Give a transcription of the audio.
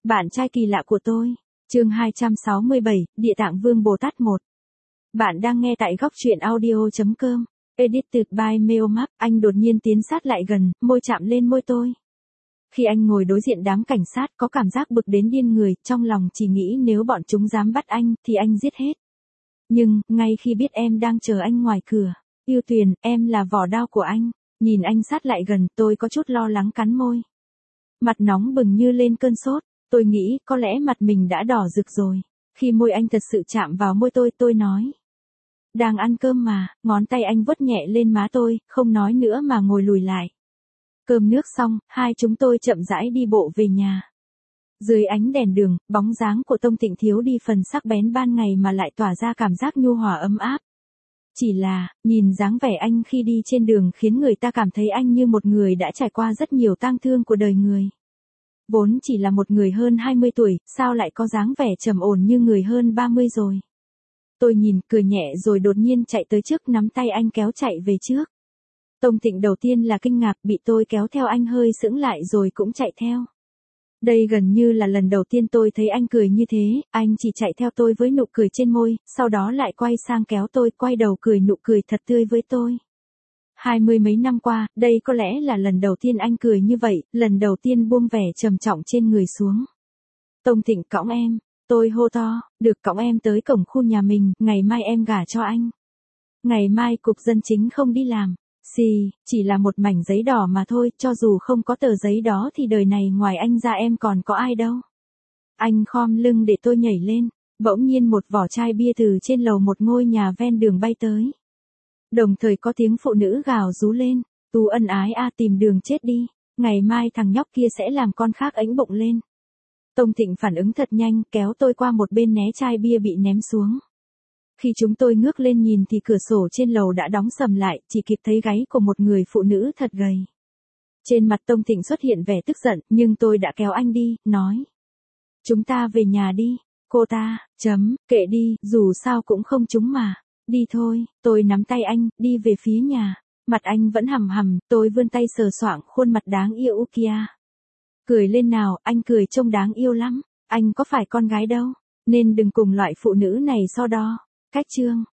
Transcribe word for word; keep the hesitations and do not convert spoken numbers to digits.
Bạn trai kỳ lạ của tôi. Chương hai trăm sáu mươi bảy, Địa Tạng Vương Bồ Tát một. Bạn đang nghe tại góc truyện audio chấm com. Edited by Meomap. Anh đột nhiên tiến sát lại gần, môi chạm lên môi tôi. Khi anh ngồi đối diện đám cảnh sát, có cảm giác bực đến điên người, trong lòng chỉ nghĩ nếu bọn chúng dám bắt anh, thì anh giết hết. Nhưng, ngay khi biết em đang chờ anh ngoài cửa, Yêu Tuyền, em là vỏ đao của anh. Nhìn anh sát lại gần, tôi có chút lo lắng cắn môi. Mặt nóng bừng như lên cơn sốt. Tôi nghĩ có lẽ mặt mình đã đỏ rực rồi. Khi môi anh thật sự chạm vào môi tôi, tôi nói. Đang ăn cơm mà, ngón tay anh vuốt nhẹ lên má tôi, không nói nữa mà ngồi lùi lại. Cơm nước xong, hai chúng tôi chậm rãi đi bộ về nhà. Dưới ánh đèn đường, bóng dáng của Tông Thịnh thiếu đi phần sắc bén ban ngày mà lại tỏa ra cảm giác nhu hòa ấm áp. Chỉ là, nhìn dáng vẻ anh khi đi trên đường khiến người ta cảm thấy anh như một người đã trải qua rất nhiều tang thương của đời người. Vốn chỉ là một người hơn hai mươi tuổi, sao lại có dáng vẻ trầm ổn như người hơn ba mươi rồi. Tôi nhìn, cười nhẹ rồi đột nhiên chạy tới trước nắm tay anh kéo chạy về trước. Tông Thịnh đầu tiên là kinh ngạc, bị tôi kéo theo anh hơi sững lại rồi cũng chạy theo. Đây gần như là lần đầu tiên tôi thấy anh cười như thế, anh chỉ chạy theo tôi với nụ cười trên môi, sau đó lại quay sang kéo tôi, quay đầu cười nụ cười thật tươi với tôi. Hai mươi mấy năm qua, đây có lẽ là lần đầu tiên anh cười như vậy, lần đầu tiên buông vẻ trầm trọng trên người xuống. Tông Thịnh cõng em, tôi hô to, được cõng em tới cổng khu nhà mình, ngày mai em gả cho anh. Ngày mai cục dân chính không đi làm, xì, chỉ là một mảnh giấy đỏ mà thôi, cho dù không có tờ giấy đó thì đời này ngoài anh ra em còn có ai đâu. Anh khom lưng để tôi nhảy lên, bỗng nhiên một vỏ chai bia từ trên lầu một ngôi nhà ven đường bay tới. Đồng thời có tiếng phụ nữ gào rú lên, Tú ân ái a tìm đường chết đi, ngày mai thằng nhóc kia sẽ làm con khác ẵnh bụng lên. Tông Thịnh phản ứng thật nhanh, kéo tôi qua một bên né chai bia bị ném xuống. Khi chúng tôi ngước lên nhìn thì cửa sổ trên lầu đã đóng sầm lại, chỉ kịp thấy gáy của một người phụ nữ thật gầy. Trên mặt Tông Thịnh xuất hiện vẻ tức giận, nhưng tôi đã kéo anh đi, nói. Chúng ta về nhà đi, cô ta, chấm, kệ đi, dù sao cũng không trúng mà. Đi thôi, tôi nắm tay anh, đi về phía nhà. Mặt anh vẫn hầm hầm, tôi vươn tay sờ soạng khuôn mặt đáng yêu kia. Cười lên nào, anh cười trông đáng yêu lắm. Anh có phải con gái đâu, nên đừng cùng loại phụ nữ này so đo. Cách chương.